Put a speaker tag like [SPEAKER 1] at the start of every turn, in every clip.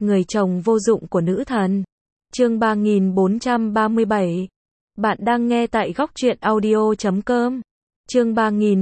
[SPEAKER 1] người chồng vô dụng của nữ thần. Chương 3437. Bạn đang nghe tại Góc Truyện Audio.com. Chương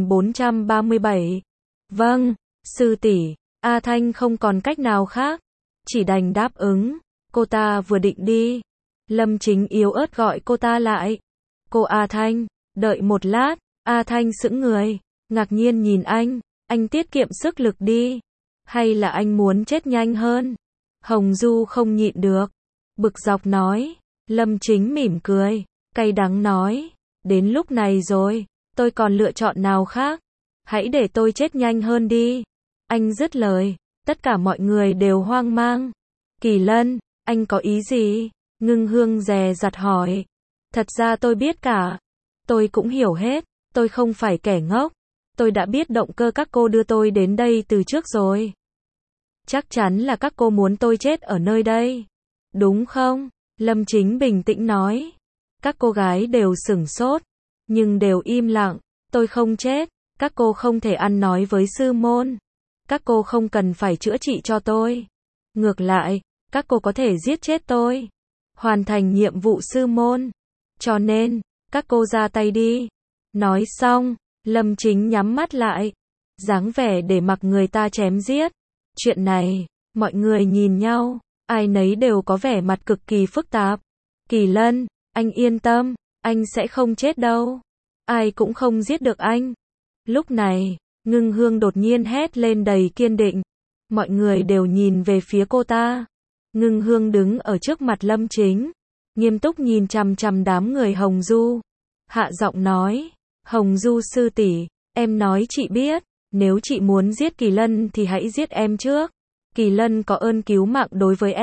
[SPEAKER 1] 3437. Vâng, sư tỷ. A Thanh không còn cách nào khác, chỉ đành đáp ứng. Cô ta vừa định đi, Lâm Chính yếu ớt gọi cô ta lại. Cô A Thanh, đợi một lát. A Thanh sững người, ngạc nhiên nhìn anh tiết kiệm sức lực đi. Hay là anh muốn chết nhanh hơn? Hồng Du không nhịn được, bực dọc nói. Lâm Chính mỉm cười, cay đắng nói, đến lúc này rồi, tôi còn lựa chọn nào khác? Hãy để tôi chết nhanh hơn đi. Anh dứt lời, tất cả mọi người đều hoang mang. Kỳ Lân, anh có ý gì? Ngưng Hương dè dặt hỏi. Thật ra tôi biết cả. Tôi cũng hiểu hết, tôi không phải kẻ ngốc. Tôi đã biết động cơ các cô đưa tôi đến đây từ trước rồi. Chắc chắn là các cô muốn tôi chết ở nơi đây, đúng không? Lâm Chính bình tĩnh nói. Các cô gái đều sửng sốt, nhưng đều im lặng. Tôi không chết, các cô không thể ăn nói với sư môn. Các cô không cần phải chữa trị cho tôi. Ngược lại, các cô có thể giết chết tôi, hoàn thành nhiệm vụ sư môn. Cho nên, các cô ra tay đi. Nói xong, Lâm Chính nhắm mắt lại, dáng vẻ để mặc người ta chém giết. Chuyện này, mọi người nhìn nhau, ai nấy đều có vẻ mặt cực kỳ phức tạp. Kỳ Lân, anh yên tâm, anh sẽ không chết đâu. Ai cũng không giết được anh. Lúc này, Ngưng Hương đột nhiên hét lên đầy kiên định. Mọi người đều nhìn về phía cô ta. Ngưng Hương đứng ở trước mặt Lâm Chính, nghiêm túc nhìn chằm chằm đám người Hồng Du. Hạ giọng nói, Hồng Du sư tỷ, em nói chị biết, nếu chị muốn giết Kỳ Lân thì hãy giết em trước. Kỳ Lân có ơn cứu mạng đối với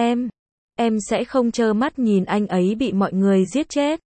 [SPEAKER 1] em sẽ không trơ mắt nhìn anh ấy bị mọi người giết chết.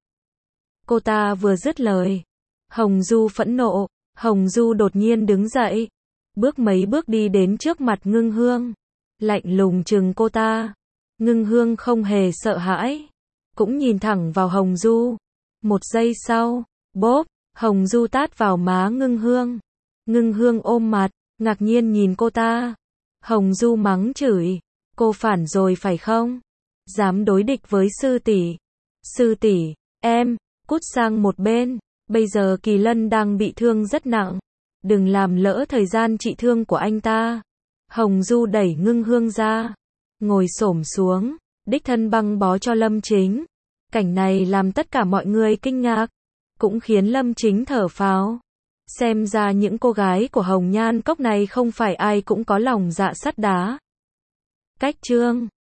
[SPEAKER 1] Cô ta vừa dứt lời, Hồng Du phẫn nộ. Hồng Du đột nhiên đứng dậy, bước mấy bước đi đến trước mặt Ngưng Hương, lạnh lùng trừng cô ta. Ngưng Hương không hề sợ hãi, cũng nhìn thẳng vào Hồng Du. Một giây sau, bốp, Hồng Du tát vào má Ngưng Hương. Ngưng Hương ôm mặt, ngạc nhiên nhìn cô ta. Hồng Du mắng chửi, cô phản rồi phải không? Dám đối địch với sư tỷ. Sư tỷ, em, cút sang một bên. Bây giờ Kỳ Lân đang bị thương rất nặng, đừng làm lỡ thời gian trị thương của anh ta. Hồng Du đẩy Ngưng Hương ra, ngồi xổm xuống, đích thân băng bó cho Lâm Chính. Cảnh này làm tất cả mọi người kinh ngạc, cũng khiến Lâm Chính thở phào. Xem ra những cô gái của Hồng Nhan Cốc này không phải ai cũng có lòng dạ sắt đá. Cách chương